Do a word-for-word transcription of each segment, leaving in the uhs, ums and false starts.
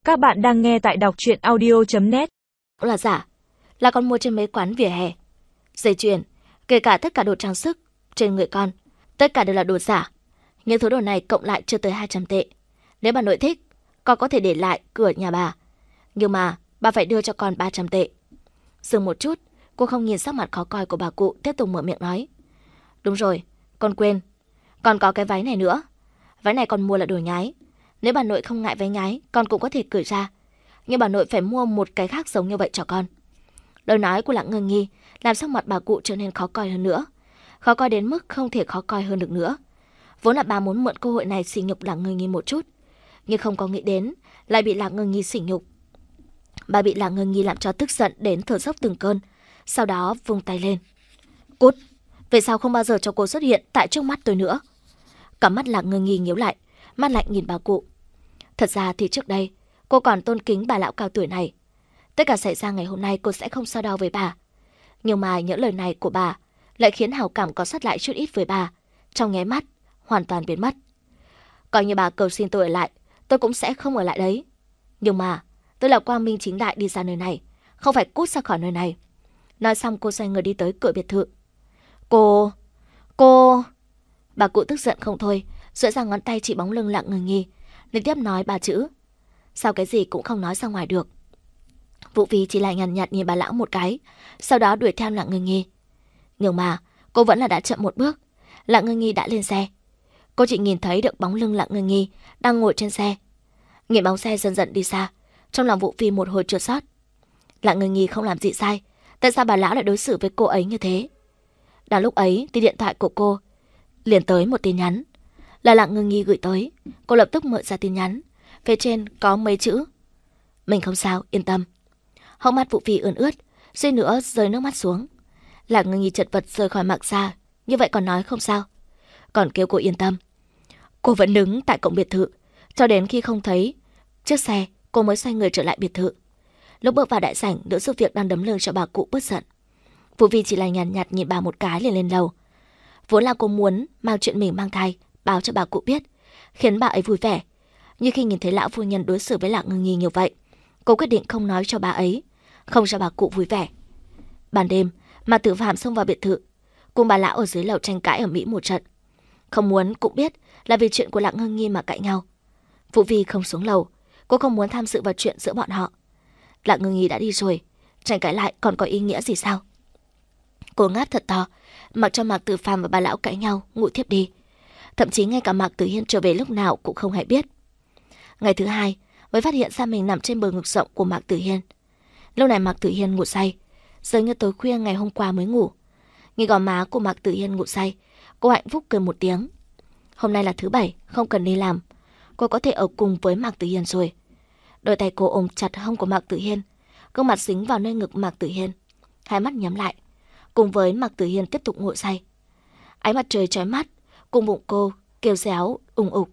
Các bạn đang nghe tại đọc truyện audio chấm net. Là giả, là con mua trên mấy quán vỉa hè. Dây chuyền, kể cả tất cả đồ trang sức trên người con, tất cả đều là đồ giả. Những thứ đồ này cộng lại chưa tới hai trăm tệ. Nếu bà nội thích, con có thể để lại cửa nhà bà. Nhưng mà bà phải đưa cho con ba trăm tệ. Dừng một chút, cô không nhìn sắc mặt khó coi của bà cụ, tiếp tục mở miệng nói. Đúng rồi, con quên. Còn có cái váy này nữa. Váy này con mua là đồ nhái. Nếu bà nội không ngại váy nhái, con cũng có thể cởi ra. Nhưng bà nội phải mua một cái khác giống như vậy cho con. Lời nói của Lặng Ngưng Nhi làm sắc mặt bà cụ trở nên khó coi hơn nữa. Khó coi đến mức không thể khó coi hơn được nữa. Vốn là bà muốn mượn cơ hội này sỉ nhục Lặng Ngưng Nhi một chút, nhưng không có nghĩ đến lại bị Lặng Ngưng Nhi sỉ nhục. Bà bị Lặng Ngưng Nhi làm cho tức giận đến thở dốc từng cơn, sau đó vung tay lên. Cút, về sau không bao giờ cho cô xuất hiện tại trước mắt tôi nữa. Cả mắt Lặng Ngưng Nhi nhíu lại, mắt lạnh nhìn bà cụ. Thật ra thì trước đây cô còn tôn kính bà lão cao tuổi này. Tất cả xảy ra ngày hôm nay cô sẽ không so đo với bà. Nhưng mà những lời này của bà lại khiến hảo cảm có sót lại chút ít với bà trong nháy mắt hoàn toàn biến mất. Coi như bà cầu xin tôi ở lại, tôi cũng sẽ không ở lại đấy. Nhưng mà tôi là quang minh chính đại đi ra nơi này, không phải cút ra khỏi nơi này. Nói xong cô xoay người đi tới cửa biệt thự. Cô... cô... Bà cụ tức giận không thôi, duỗi ra ngón tay chỉ bóng lưng Lặng Ngưng Nhi, liên tiếp nói ba chữ. Sao cái gì cũng không nói ra ngoài được. Vũ Phi chỉ lại nhàn nhạt nhìn bà lão một cái, sau đó đuổi theo Lặng Ngưng Nhi. Nhưng mà cô vẫn là đã chậm một bước. Lặng Ngưng Nhi đã lên xe. Cô chỉ nhìn thấy được bóng lưng Lặng Ngưng Nhi đang ngồi trên xe. Nhìn bóng xe dần dần đi xa, trong lòng Vũ Phi một hồi chua xót. Lặng Ngưng Nhi không làm gì sai, tại sao bà lão lại đối xử với cô ấy như thế? Đang lúc ấy thì điện thoại của cô liền tới một tin nhắn, là Lặng Ngưng Nhi gửi tới. Cô lập tức mở ra tin nhắn, phía trên có mấy chữ: mình không sao, yên tâm. Hốc mắt Vũ Phi ươn ướt, suýt nữa rơi nước mắt xuống. Lặng Ngưng Nhi chật vật rời khỏi mạng xa, như vậy còn nói không sao, còn kêu cô yên tâm. Cô vẫn đứng tại cổng biệt thự cho đến khi không thấy chiếc xe, cô mới xoay người trở lại biệt thự. Lúc bước vào đại sảnh, nữ giúp việc đang đấm lưng cho bà cụ bớt giận. Vũ Phi chỉ là nhàn nhạt, nhạt nhìn bà một cái liền lên lầu. Vốn là cô muốn mang chuyện mình mang thai báo cho bà cụ biết, khiến bà ấy vui vẻ. Nhưng khi nhìn thấy lão phu nhân đối xử với Lặng Ngưng Nhi như vậy, cô quyết định không nói cho bà ấy, không cho bà cụ vui vẻ. Ban đêm, Mạc Tử Phạm xông vào biệt thự, cùng bà lão ở dưới lầu tranh cãi ở Mỹ một trận. Không muốn cũng biết là vì chuyện của Lặng Ngưng Nhi mà cãi nhau. Vũ Phi không xuống lầu, cô không muốn tham dự vào chuyện giữa bọn họ. Lặng Ngưng Nhi đã đi rồi, tranh cãi lại còn có ý nghĩa gì sao? Cô ngáp thật to, mặc cho Mạc Tử Phạm và bà lão cãi nhau, ngủ thiếp đi. Thậm chí ngay cả Mạc Tử Hiên trở về lúc nào cũng không hề biết. Ngày thứ hai mới phát hiện ra mình nằm trên bờ ngực rộng của Mạc Tử Hiên. Lúc này Mạc Tử Hiên ngủ say, dường như tối khuya ngày hôm qua mới ngủ. Nhìn gò má của Mạc Tử Hiên ngủ say, cô hạnh phúc cười một tiếng. Hôm nay là thứ bảy, không cần đi làm, cô có thể ở cùng với Mạc Tử Hiên rồi. Đôi tay cô ôm chặt hông của Mạc Tử Hiên, gương mặt dính vào nơi ngực Mạc Tử Hiên, hai mắt nhắm lại, cùng với Mạc Tử Hiên tiếp tục ngủ say. Ánh mặt trời chói mắt, cùng bụng cô kêu réo ùng ục.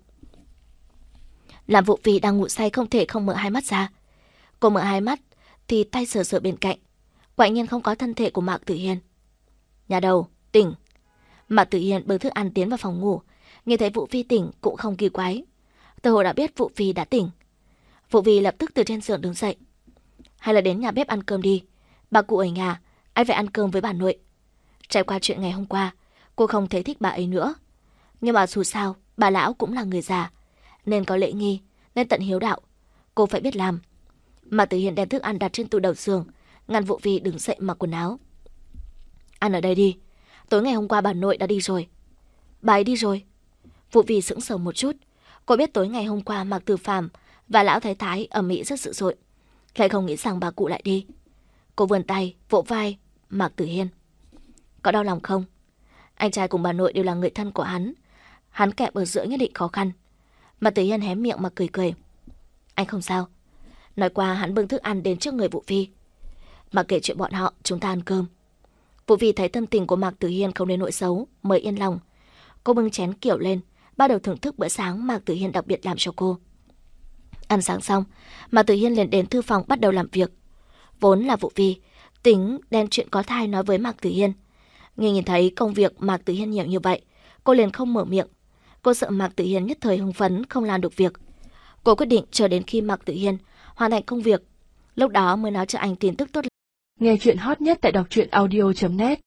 Làm Vũ Phi đang ngủ say không thể không mở hai mắt ra. Cô mở hai mắt thì tay sờ sờ bên cạnh, quả nhiên không có thân thể của Mạc Tử Hiên. Nhà đầu, tỉnh. Mạc Tử Hiên bưng thức ăn tiến vào phòng ngủ, nhìn thấy Vũ Phi tỉnh cũng không kỳ quái. Từ hồ đã biết Vũ Phi đã tỉnh. Vũ Phi lập tức từ trên giường đứng dậy. Hay là đến nhà bếp ăn cơm đi, bà cụ ở nhà, anh phải ăn cơm với bà nội. Trải qua chuyện ngày hôm qua, cô không thấy thích bà ấy nữa. Nhưng mà dù sao, bà lão cũng là người già, nên có lễ nghi, nên tận hiếu đạo, cô phải biết làm. Mạc Tử Hiên đem thức ăn đặt trên tủ đầu giường, ngăn Vũ Phi đứng dậy mặc quần áo. Ăn ở đây đi, tối ngày hôm qua bà nội đã đi rồi. Bà ấy đi rồi? Vũ Phi sững sờ một chút. Cô biết tối ngày hôm qua Mạc Tử Phàm và lão thái thái ở Mỹ rất dữ dội, lại không nghĩ rằng bà cụ lại đi. Cô vươn tay vỗ vai Mạc Tử Hiên. Có đau lòng không? Anh trai cùng bà nội đều là người thân của hắn, hắn kẹp ở giữa nhất định khó khăn. Mạc Tử Hiên hé miệng mà cười cười. Anh không sao. Nói qua hắn bưng thức ăn đến trước người Vũ Phi. Mà kể chuyện bọn họ, chúng ta ăn cơm. Vũ Phi thấy tâm tình của Mạc Tử Hiên không đến nỗi xấu, mới yên lòng. Cô bưng chén kiểu lên, bắt đầu thưởng thức bữa sáng Mạc Tử Hiên đặc biệt làm cho cô. Ăn sáng xong, Mạc Tử Hiên liền đến thư phòng bắt đầu làm việc. Vốn là Vũ Phi tính đem chuyện có thai nói với Mạc Tử Hiên, nhưng nhìn thấy công việc Mạc Tử Hiên nhiều như vậy, cô liền không mở miệng. Cô sợ Mạc Tử Hiên nhất thời hưng phấn không làm được việc. Cô quyết định chờ đến khi Mạc Tử Hiên hoàn thành công việc. Lúc đó mới nói cho anh tin tức tốt. Nghe chuyện hot nhất tại đọc truyện audio chấm net.